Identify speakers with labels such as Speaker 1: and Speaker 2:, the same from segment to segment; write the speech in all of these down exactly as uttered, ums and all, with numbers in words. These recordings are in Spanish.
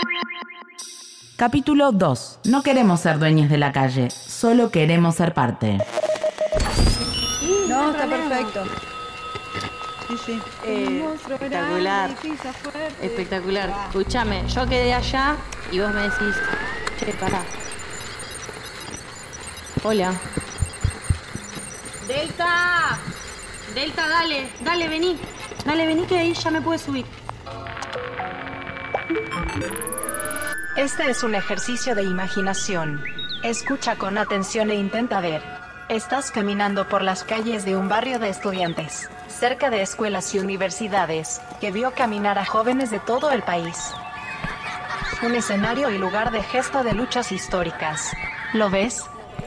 Speaker 1: Capítulo dos. No queremos ser dueños de la calle, solo queremos ser parte.
Speaker 2: No, está perfecto. Sí, sí.
Speaker 3: Eh, espectacular. Espectacular. Escúchame, yo quedé allá y vos me decís, che, pará. Hola. Delta. Delta, dale, dale, vení. Dale, vení que ahí ya me puedes subir.
Speaker 4: Este es un ejercicio de imaginación. Escucha con atención e intenta ver. Estás caminando por las calles de un barrio de estudiantes, cerca de escuelas y universidades, que vio caminar a jóvenes de todo el país. Un escenario y lugar de gesta de luchas históricas. ¿Lo ves?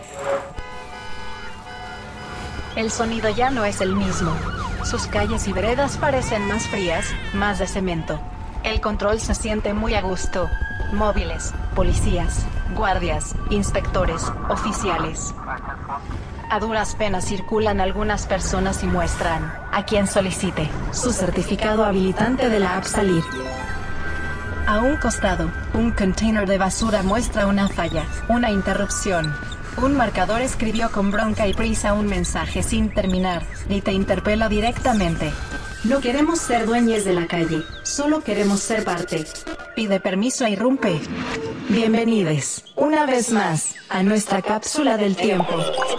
Speaker 4: El sonido ya no es el mismo. Sus calles y veredas parecen más frías, más de cemento. El control se siente muy a gusto. Móviles, policías, guardias, inspectores, oficiales. A duras penas circulan algunas personas y muestran, a quien solicite, su certificado habilitante de la app Salir. A un costado, un container de basura muestra una falla, una interrupción. Un marcador escribió con bronca y prisa un mensaje sin terminar, y te interpela directamente. No queremos ser dueños de la calle, solo queremos ser parte. Pide permiso e irrumpe. Bienvenidos, una vez más, a nuestra cápsula del tiempo.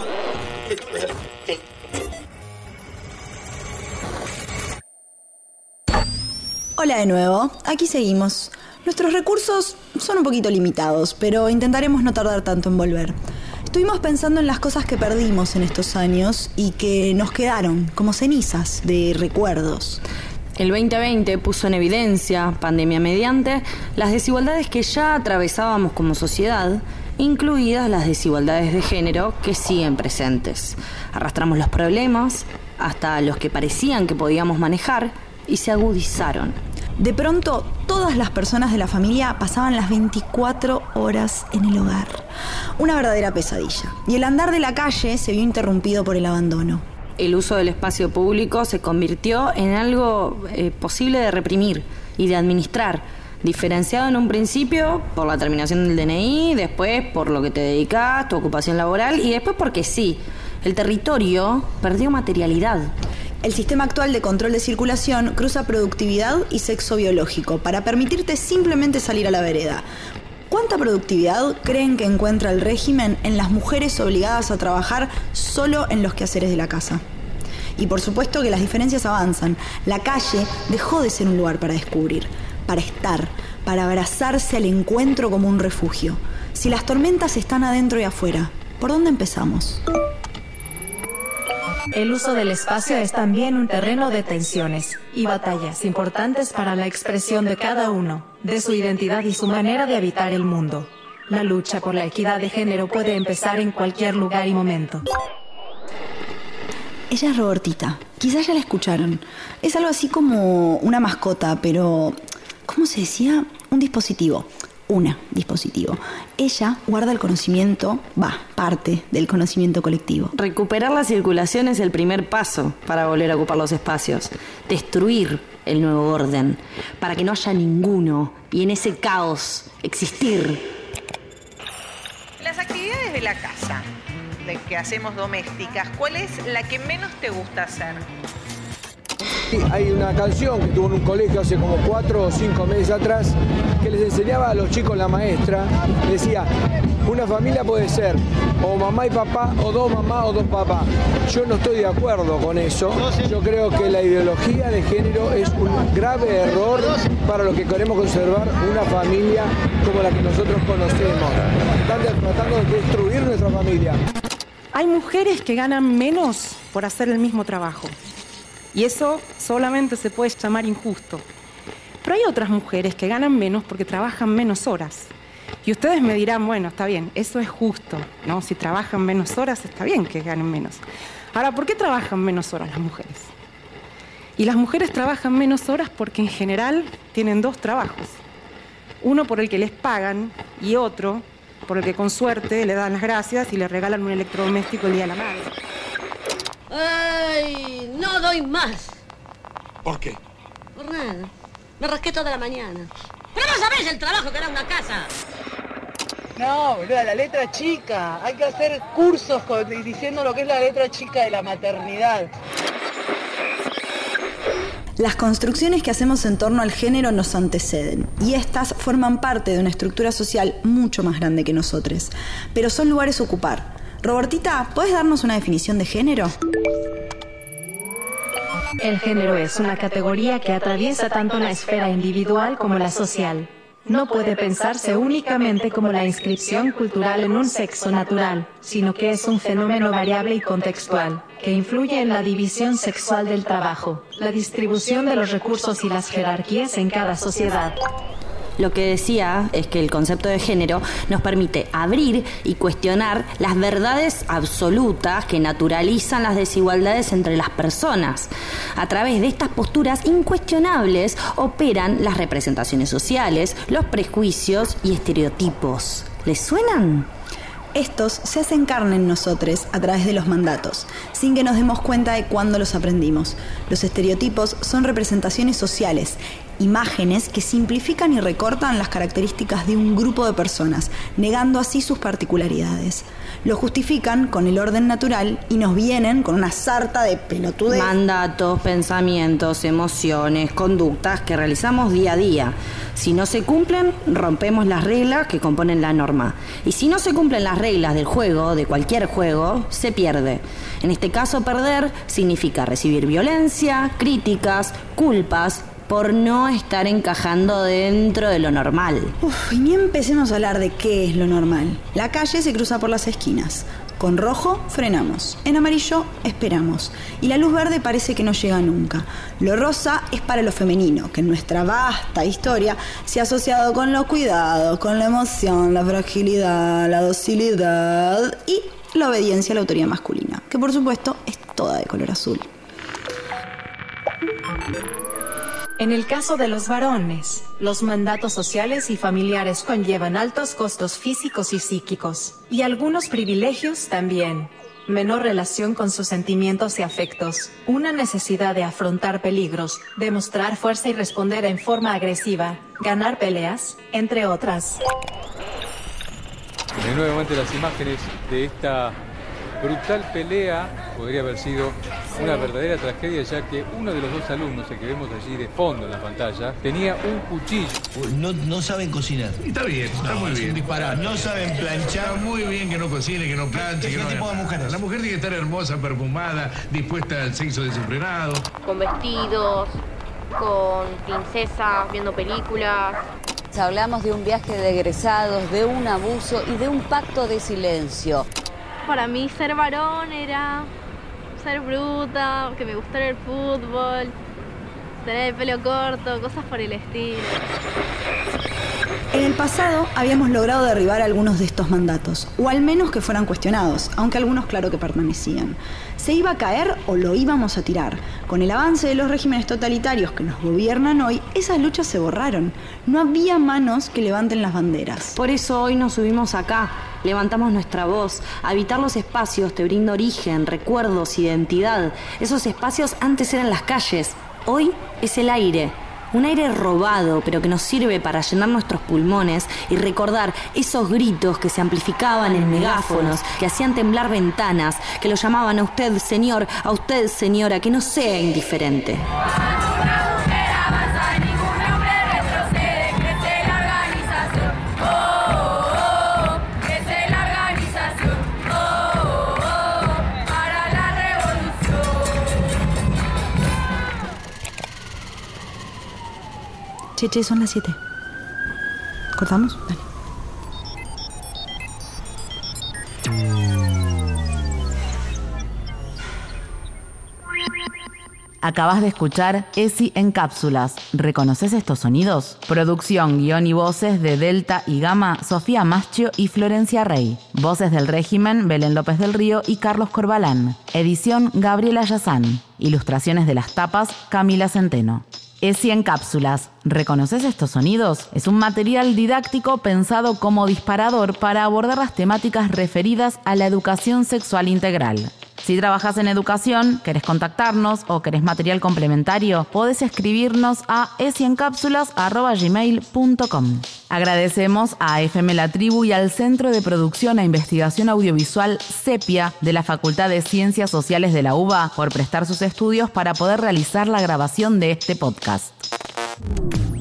Speaker 2: Hola de nuevo, aquí seguimos. Nuestros recursos son un poquito limitados, pero intentaremos no tardar tanto en volver. Estuvimos pensando en las cosas que perdimos en estos años y que nos quedaron como cenizas de recuerdos.
Speaker 3: El veinte veinte puso en evidencia, pandemia mediante, las desigualdades que ya atravesábamos como sociedad, incluidas las desigualdades de género que siguen presentes. Arrastramos los problemas hasta los que parecían que podíamos manejar y se agudizaron.
Speaker 2: De pronto, todas las personas de la familia pasaban las veinticuatro horas en el hogar. Una verdadera pesadilla. Y el andar de la calle se vio interrumpido por el abandono.
Speaker 3: El uso del espacio público se convirtió en algo eh, posible de reprimir y de administrar, diferenciado en un principio por la terminación del D N I, después por lo que te dedicas, tu ocupación laboral y después porque sí, el territorio perdió materialidad.
Speaker 2: El sistema actual de control de circulación cruza productividad y sexo biológico para permitirte simplemente salir a la vereda. ¿Cuánta productividad creen que encuentra el régimen en las mujeres obligadas a trabajar solo en los quehaceres de la casa? Y por supuesto que las diferencias avanzan. La calle dejó de ser un lugar para descubrir, para estar, para abrazarse al encuentro como un refugio. Si las tormentas están adentro y afuera, ¿por dónde empezamos?
Speaker 4: El uso del espacio es también un terreno de tensiones y batallas importantes para la expresión de cada uno, de su identidad y su manera de habitar el mundo. La lucha por la equidad de género puede empezar en cualquier lugar y momento.
Speaker 2: Ella es Robertita, quizás ya la escucharon. Es algo así como una mascota, pero ¿cómo se decía? Un dispositivo. Una dispositivo. Ella guarda el conocimiento, va, parte del conocimiento colectivo.
Speaker 3: Recuperar la circulación es el primer paso para volver a ocupar los espacios. Destruir el nuevo orden, para que no haya ninguno y en ese caos existir.
Speaker 5: Las actividades de la casa, de que hacemos domésticas, ¿cuál es la que menos te gusta hacer?
Speaker 6: Hay una canción que tuvo en un colegio hace como cuatro o cinco meses atrás que les enseñaba a los chicos la maestra. Decía, una familia puede ser o mamá y papá, o dos mamás o dos papás. Yo no estoy de acuerdo con eso. Yo creo que la ideología de género es un grave error para lo que queremos conservar una familia como la que nosotros conocemos. Están tratando de destruir nuestra familia.
Speaker 7: Hay mujeres que ganan menos por hacer el mismo trabajo. Y eso solamente se puede llamar injusto. Pero hay otras mujeres que ganan menos porque trabajan menos horas. Y ustedes me dirán, bueno, está bien, eso es justo, ¿no? Si trabajan menos horas, está bien que ganen menos. Ahora, ¿por qué trabajan menos horas las mujeres? Y las mujeres trabajan menos horas porque en general tienen dos trabajos. Uno por el que les pagan y otro por el que con suerte le dan las gracias y le regalan un electrodoméstico el día de la madre.
Speaker 8: ¡Ay! No doy más.
Speaker 9: ¿Por qué?
Speaker 8: Por nada. Me rasqué toda la mañana. Pero vos sabés el trabajo que da una casa.
Speaker 9: No, boluda, la letra chica. Hay que hacer cursos con, diciendo lo que es la letra chica de la maternidad.
Speaker 2: Las construcciones que hacemos en torno al género nos anteceden y estas forman parte de una estructura social mucho más grande que nosotros, pero son lugares a ocupar. Robertita, ¿puedes darnos una definición de género?
Speaker 4: El género es una categoría que atraviesa tanto la esfera individual como la social. No puede pensarse únicamente como la inscripción cultural en un sexo natural, sino que es un fenómeno variable y contextual, que influye en la división sexual del trabajo, la distribución de los recursos y las jerarquías en cada sociedad.
Speaker 3: Lo que decía es que el concepto de género nos permite abrir y cuestionar las verdades absolutas que naturalizan las desigualdades entre las personas. A través de estas posturas incuestionables operan las representaciones sociales, los prejuicios y estereotipos. ¿Les suenan?
Speaker 2: Estos se hacen carne en nosotros a través de los mandatos, sin que nos demos cuenta de cuándo los aprendimos. Los estereotipos son representaciones sociales, imágenes que simplifican y recortan las características de un grupo de personas, negando así sus particularidades. Lo justifican con el orden natural y nos vienen con una sarta de pelotudez.
Speaker 3: Mandatos, pensamientos, emociones, conductas que realizamos día a día. Si no se cumplen, rompemos las reglas que componen la norma. Y si no se cumplen las reglas del juego, de cualquier juego, se pierde. En este caso, perder significa recibir violencia, críticas, culpas, por no estar encajando dentro de lo normal.
Speaker 2: Uf, y ni empecemos a hablar de qué es lo normal. La calle se cruza por las esquinas. Con rojo frenamos, en amarillo esperamos y la luz verde parece que no llega nunca. Lo rosa es para lo femenino, que en nuestra vasta historia se ha asociado con los cuidados, con la emoción, la fragilidad, la docilidad y la obediencia a la autoridad masculina, que por supuesto es toda de color azul.
Speaker 4: En el caso de los varones, los mandatos sociales y familiares conllevan altos costos físicos y psíquicos, y algunos privilegios también. Menor relación con sus sentimientos y afectos, una necesidad de afrontar peligros, demostrar fuerza y responder en forma agresiva, ganar peleas, entre otras.
Speaker 10: Y nuevamente las imágenes de esta brutal pelea podría haber sido una verdadera tragedia, ya que uno de los dos alumnos, el que vemos allí de fondo en la pantalla, tenía un cuchillo.
Speaker 11: No, no saben cocinar.
Speaker 12: Está bien, está
Speaker 11: no,
Speaker 12: muy bien.
Speaker 11: Disparar. No saben planchar.
Speaker 12: Está muy bien que no cocine, que no planche.
Speaker 11: ¿Qué
Speaker 12: que no
Speaker 11: tipo de mujeres?
Speaker 12: La mujer tiene que estar hermosa, perfumada, dispuesta al sexo desenfrenado.
Speaker 13: Con vestidos, con princesas, viendo películas.
Speaker 14: Hablamos de un viaje de egresados, de un abuso y de un pacto de silencio.
Speaker 15: Para mí ser varón era ser bruta, que me gustara el fútbol, tener el pelo corto, cosas por el estilo.
Speaker 2: En el pasado habíamos logrado derribar algunos de estos mandatos, o al menos que fueran cuestionados, aunque algunos claro que permanecían. ¿Se iba a caer o lo íbamos a tirar? Con el avance de los regímenes totalitarios que nos gobiernan hoy, esas luchas se borraron. No había manos que levanten las banderas.
Speaker 3: Por eso hoy nos subimos acá, levantamos nuestra voz. Habitar los espacios te brinda origen, recuerdos, identidad. Esos espacios antes eran las calles, hoy es el aire. Un aire robado, pero que nos sirve para llenar nuestros pulmones y recordar esos gritos que se amplificaban en megáfonos, que hacían temblar ventanas, que lo llamaban a usted, señor, a usted, señora, que no sea indiferente.
Speaker 2: Che, che, son las siete. ¿Cortamos? Dale.
Speaker 1: Acabas de escuchar ESI en cápsulas. ¿Reconoces estos sonidos? Producción, guión y voces de Delta y Gamma, Sofía Maschio y Florencia Rey. Voces del régimen, Belén López del Río y Carlos Corbalán. Edición, Gabriela Yazán. Ilustraciones de las tapas, Camila Centeno. ESI en cápsulas. ¿Reconoces estos sonidos? Es un material didáctico pensado como disparador para abordar las temáticas referidas a la educación sexual integral. Si trabajás en educación, querés contactarnos o querés material complementario, podés escribirnos a esiencapsulas arroba gmail punto com. Agradecemos a F M La Tribu y al Centro de Producción e Investigación Audiovisual Sepia de la Facultad de Ciencias Sociales de la UBA por prestar sus estudios para poder realizar la grabación de este podcast.